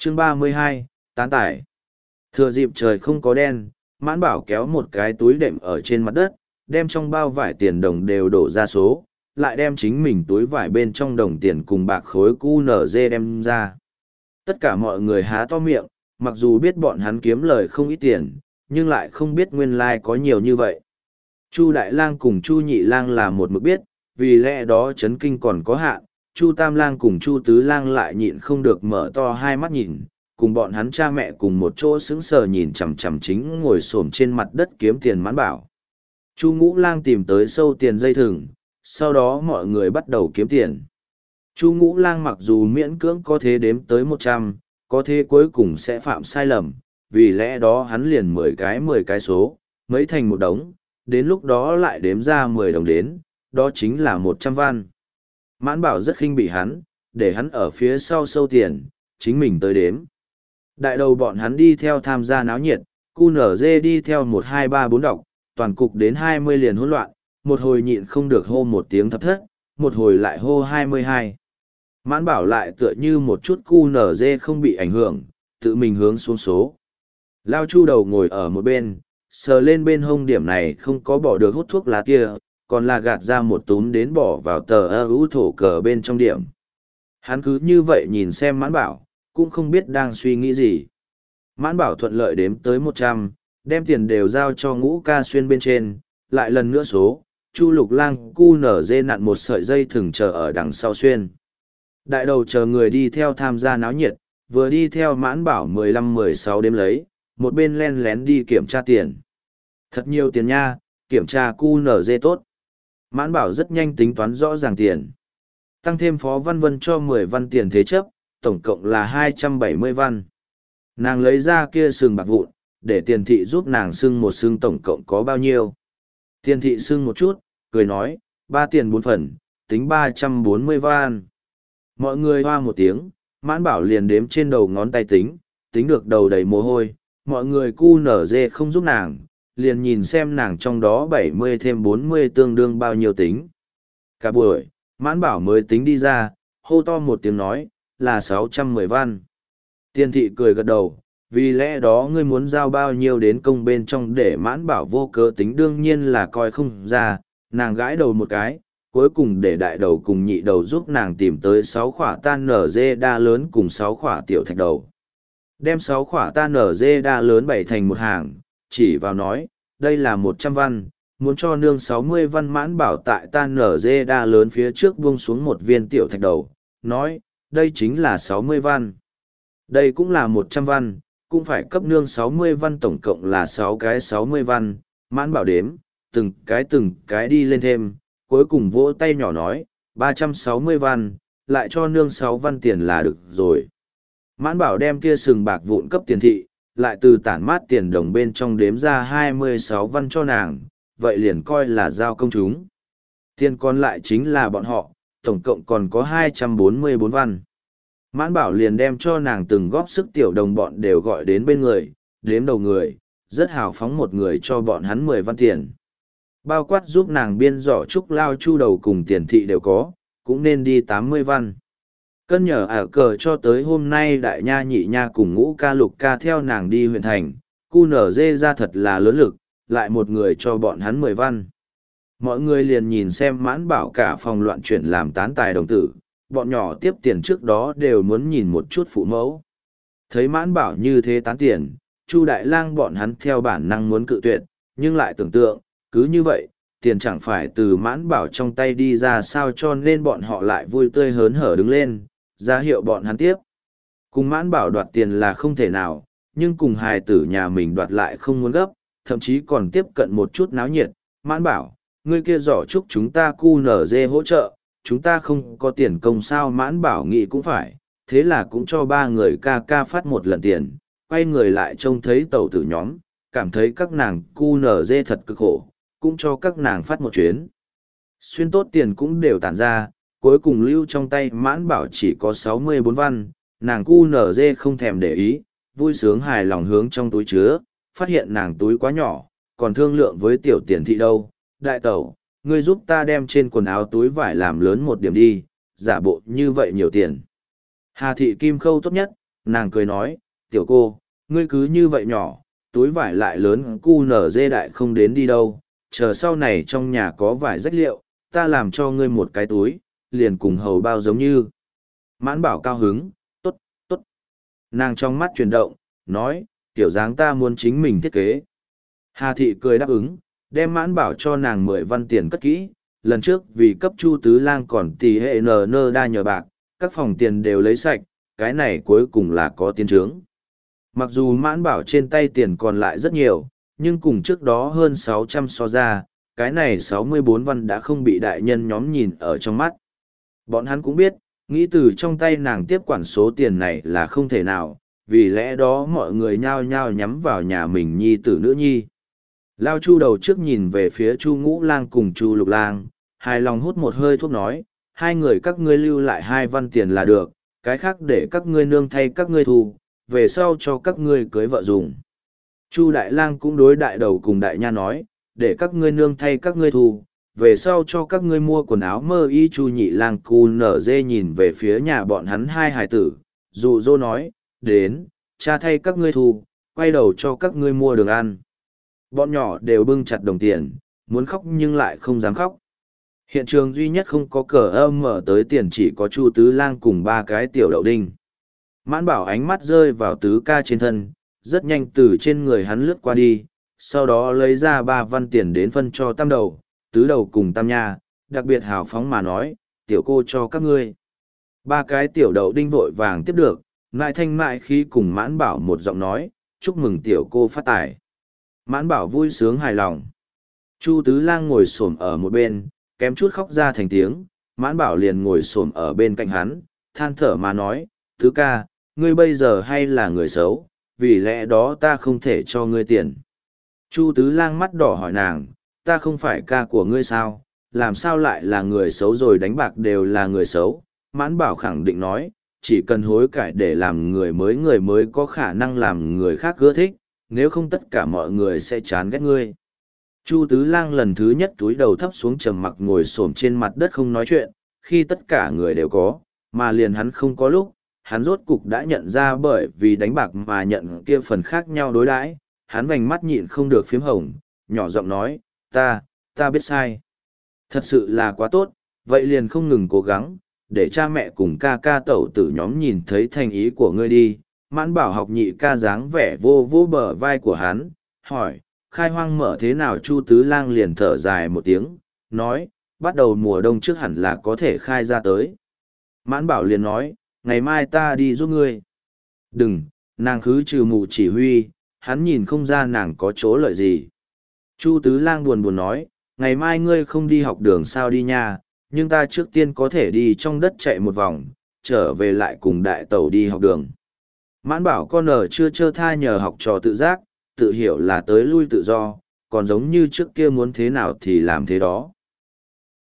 Chương 32, tán tải. Thừa dịp trời không có đen, Mãn Bảo kéo một cái túi đệm ở trên mặt đất, đem trong bao vải tiền đồng đều đổ ra số, lại đem chính mình túi vải bên trong đồng tiền cùng bạc khối QNZ đem ra. Tất cả mọi người há to miệng, mặc dù biết bọn hắn kiếm lời không ít tiền, nhưng lại không biết nguyên lai có nhiều như vậy. Chu Đại Lang cùng Chu Nhị Lang là một mực biết, vì lẽ đó chấn kinh còn có hạn, Chu Tam Lang cùng Chu Tứ Lang lại nhịn không được mở to hai mắt nhìn, cùng bọn hắn cha mẹ cùng một chỗ sững sờ nhìn chằm chằm chính ngồi xổm trên mặt đất kiếm tiền Mãn Bảo. Chu Ngũ Lang tìm tới sâu tiền dây thừng, sau đó mọi người bắt đầu kiếm tiền. Chu Ngũ Lang mặc dù miễn cưỡng có thể đếm tới 100, có thể cuối cùng sẽ phạm sai lầm, vì lẽ đó hắn liền 10 cái số, mấy thành một đống, đến lúc đó lại đếm ra 10 đồng đến, đó chính là 100 văn. Mãn Bảo rất khinh bị hắn, để hắn ở phía sau sâu tiền, chính mình tới đếm. Đại đầu bọn hắn đi theo tham gia náo nhiệt, QNZ đi theo 1 2 3 4 đọc, toàn cục đến 20 liền hỗn loạn, một hồi nhịn không được hô một tiếng thập thất, một hồi lại hô 22. Mãn Bảo lại tựa như một chút QNZ không bị ảnh hưởng, tự mình hướng xuống số. Lao Chu đầu ngồi ở một bên, sờ lên bên hông điểm này không có bỏ được hút thuốc lá kia, còn là gạt ra một túm đến bỏ vào tờ ưu thổ cờ bên trong điểm. Hắn cứ như vậy nhìn xem Mãn Bảo, cũng không biết đang suy nghĩ gì. Mãn Bảo thuận lợi đếm tới 100, đem tiền đều giao cho Ngũ Ca Xuyên bên trên, lại lần nữa số, Chu Lục Lang QNZ nặn một sợi dây thừng chờ ở đằng sau Xuyên. Đại đầu chờ người đi theo tham gia náo nhiệt, vừa đi theo Mãn Bảo 15-16 đếm lấy, một bên len lén đi kiểm tra tiền. Thật nhiều tiền nha, kiểm tra QNZ tốt. Mãn Bảo rất nhanh tính toán rõ ràng tiền. Tăng thêm Phó Văn Vân cho 10 văn tiền thế chấp, tổng cộng là 270 văn. Nàng lấy ra kia sừng bạc vụn, để tiền thị giúp nàng xưng một xưng tổng cộng có bao nhiêu. Tiền thị xưng một chút, cười nói, 3 tiền 4 phần, tính 340 văn. Mọi người hoa một tiếng, Mãn Bảo liền đếm trên đầu ngón tay tính được đầu đầy mồ hôi, mọi người QNZ không giúp nàng, liền nhìn xem nàng trong đó 70 thêm 40 tương đương bao nhiêu tính. Cả buổi, Mãn Bảo mới tính đi ra, hô to một tiếng nói, là 610 văn. Tiền thị cười gật đầu, vì lẽ đó ngươi muốn giao bao nhiêu đến công bên trong để Mãn Bảo vô cớ tính đương nhiên là coi không ra, nàng gãi đầu một cái, cuối cùng để đại đầu cùng nhị đầu giúp nàng tìm tới 6 khỏa tan nở dê đa lớn cùng 6 khỏa tiểu thạch đầu. Đem 6 khỏa tan nở dê đa lớn bày thành một hàng, chỉ vào nói, đây là 100 văn, muốn cho nương 60 văn. Mãn Bảo tại tan nở dê đa lớn phía trước buông xuống một viên tiểu thạch đầu, nói, đây chính là 60 văn. Đây cũng là 100 văn, cũng phải cấp nương 60 văn, tổng cộng là 6 cái 60 văn. Mãn Bảo đếm, từng cái đi lên thêm, cuối cùng vỗ tay nhỏ nói, 360 văn, lại cho nương 6 văn tiền là được rồi. Mãn Bảo đem kia sừng bạc vụn cấp tiền thị, lại từ tản mát tiền đồng bên trong đếm ra 26 văn cho nàng, vậy liền coi là giao công chúng. Tiền còn lại chính là bọn họ, tổng cộng còn có 244 văn. Mãn Bảo liền đem cho nàng từng góp sức tiểu đồng bọn đều gọi đến bên người, đếm đầu người, rất hào phóng một người cho bọn hắn 10 văn tiền. Bao quát giúp nàng biên giỏ trúc Lao Chu đầu cùng tiền thị đều có, cũng nên đi 80 văn. Cân nhờ ở cờ cho tới hôm nay đại nha nhị nha cùng Ngũ Ca Lục Ca theo nàng đi huyện thành, QNZ ra thật là lớn lực, lại một người cho bọn hắn 10 văn. Mọi người liền nhìn xem Mãn Bảo cả phòng loạn chuyển làm tán tài đồng tử, bọn nhỏ tiếp tiền trước đó đều muốn nhìn một chút phụ mẫu. Thấy Mãn Bảo như thế tán tiền, Chu Đại Lang bọn hắn theo bản năng muốn cự tuyệt, nhưng lại tưởng tượng, cứ như vậy, tiền chẳng phải từ Mãn Bảo trong tay đi ra sao, cho nên bọn họ lại vui tươi hớn hở đứng lên, ra hiệu bọn hắn tiếp. Cùng Mãn Bảo đoạt tiền là không thể nào, nhưng cùng hài tử nhà mình đoạt lại không muốn gấp, thậm chí còn tiếp cận một chút náo nhiệt. Mãn Bảo, ngươi kia giỏ chúc chúng ta QNZ hỗ trợ, chúng ta không có tiền công sao? Mãn Bảo nghĩ cũng phải, thế là cũng cho 3 người ca ca phát một lần tiền, quay người lại trông thấy tẩu tử nhóm, cảm thấy các nàng QNZ thật cực khổ, cũng cho các nàng phát một chuyến. Xuyên tốt tiền cũng đều tản ra, cuối cùng lưu trong tay Mãn Bảo chỉ có 64 văn, nàng QNZ không thèm để ý, vui sướng hài lòng hướng trong túi chứa, phát hiện nàng túi quá nhỏ, còn thương lượng với tiểu tiền thị đâu, đại tẩu, ngươi giúp ta đem trên quần áo túi vải làm lớn một điểm đi, giả bộ như vậy nhiều tiền. Hà thị kim khâu tốt nhất, nàng cười nói, tiểu cô, ngươi cứ như vậy nhỏ, túi vải lại lớn cu nở dê đại không đến đi đâu, chờ sau này trong nhà có vải rách liệu, ta làm cho ngươi một cái túi, liền cùng hầu bao giống như. Mãn bảo cao hứng, tốt, tốt. Nàng trong mắt chuyển động, nói, kiểu dáng ta muốn chính mình thiết kế. Hà thị cười đáp ứng, đem mãn bảo cho nàng 10 văn tiền cất kỹ, lần trước vì cấp Chu Tứ Lang còn tỷ hệ nơ đa nhờ bạc, các phòng tiền đều lấy sạch, cái này cuối cùng là có tiến trướng. Mặc dù mãn bảo trên tay tiền còn lại rất nhiều, nhưng cùng trước đó hơn 600 so ra, cái này 64 văn đã không bị đại nhân nhóm nhìn ở trong mắt. Bọn hắn cũng biết, nghĩ từ trong tay nàng tiếp quản số tiền này là không thể nào, vì lẽ đó mọi người nhao nhao nhắm vào nhà mình nhi tử nữ nhi. Lao Chu đầu trước nhìn về phía Chu Ngũ Lang cùng Chu Lục Lang, hài lòng hút một hơi thuốc nói, hai người các ngươi lưu lại 2 văn tiền là được, cái khác để các ngươi nương thay các ngươi thu, về sau cho các ngươi cưới vợ dùng. Chu Đại Lang cũng đối đại đầu cùng đại nha nói, để các ngươi nương thay các ngươi thu, về sau cho các ngươi mua quần áo mơ y. Chu Nhị Lang cu nở dê nhìn về phía nhà bọn hắn hai hài tử, dụ dỗ nói, đến, cha thay các ngươi thu, quay đầu cho các ngươi mua đường ăn. Bọn nhỏ đều bưng chặt đồng tiền, muốn khóc nhưng lại không dám khóc. Hiện trường duy nhất không có cờ âm mở tới tiền chỉ có Chu Tứ Lang cùng 3 cái tiểu đậu đinh. Mãn bảo ánh mắt rơi vào tứ ca trên thân, rất nhanh từ trên người hắn lướt qua đi, sau đó lấy ra 3 văn tiền đến phân cho tam đầu, tứ đầu cùng tam nha, đặc biệt hào phóng mà nói, tiểu cô cho các ngươi. 3 cái tiểu đậu đinh vội vàng tiếp được, ngại thanh mại khí cùng mãn bảo một giọng nói, chúc mừng tiểu cô phát tài. Mãn bảo vui sướng hài lòng. Chu Tứ Lang ngồi xổm ở một bên, kém chút khóc ra thành tiếng, mãn bảo liền ngồi xổm ở bên cạnh hắn, than thở mà nói, tứ ca, ngươi bây giờ hay là người xấu, vì lẽ đó ta không thể cho ngươi tiền. Chu Tứ Lang mắt đỏ hỏi nàng, ta không phải ca của ngươi sao, làm sao lại là người xấu rồi đánh bạc đều là người xấu. Mãn bảo khẳng định nói, chỉ cần hối cải để làm người mới có khả năng làm người khác ưa thích, nếu không tất cả mọi người sẽ chán ghét ngươi. Chu Tứ Lang lần thứ nhất túi đầu thấp xuống trầm mặc ngồi xổm trên mặt đất không nói chuyện, khi tất cả người đều có, mà liền hắn không có lúc, hắn rốt cục đã nhận ra bởi vì đánh bạc mà nhận kia phần khác nhau đối đãi, hắn vành mắt nhịn không được phím hồng, nhỏ giọng nói, ta biết sai. Thật sự là quá tốt, vậy liền không ngừng cố gắng, để cha mẹ cùng ca ca tẩu tử nhóm nhìn thấy thành ý của ngươi đi. Mãn bảo học nhị ca dáng vẻ vô vô bờ vai của hắn, hỏi, khai hoang mở thế nào? Chu Tứ Lang liền thở dài một tiếng, nói, bắt đầu mùa đông trước hẳn là có thể khai ra tới. Mãn bảo liền nói, ngày mai ta đi giúp ngươi. Đừng, nàng khứ trừ mù chỉ huy, hắn nhìn không ra nàng có chỗ lợi gì. Chu Tứ Lang buồn buồn nói, ngày mai ngươi không đi học đường sao đi nha, nhưng ta trước tiên có thể đi trong đất chạy một vòng, trở về lại cùng đại tẩu đi học đường. Mãn bảo con ở chưa trơ tha nhờ học trò tự giác, tự hiểu là tới lui tự do, còn giống như trước kia muốn thế nào thì làm thế đó.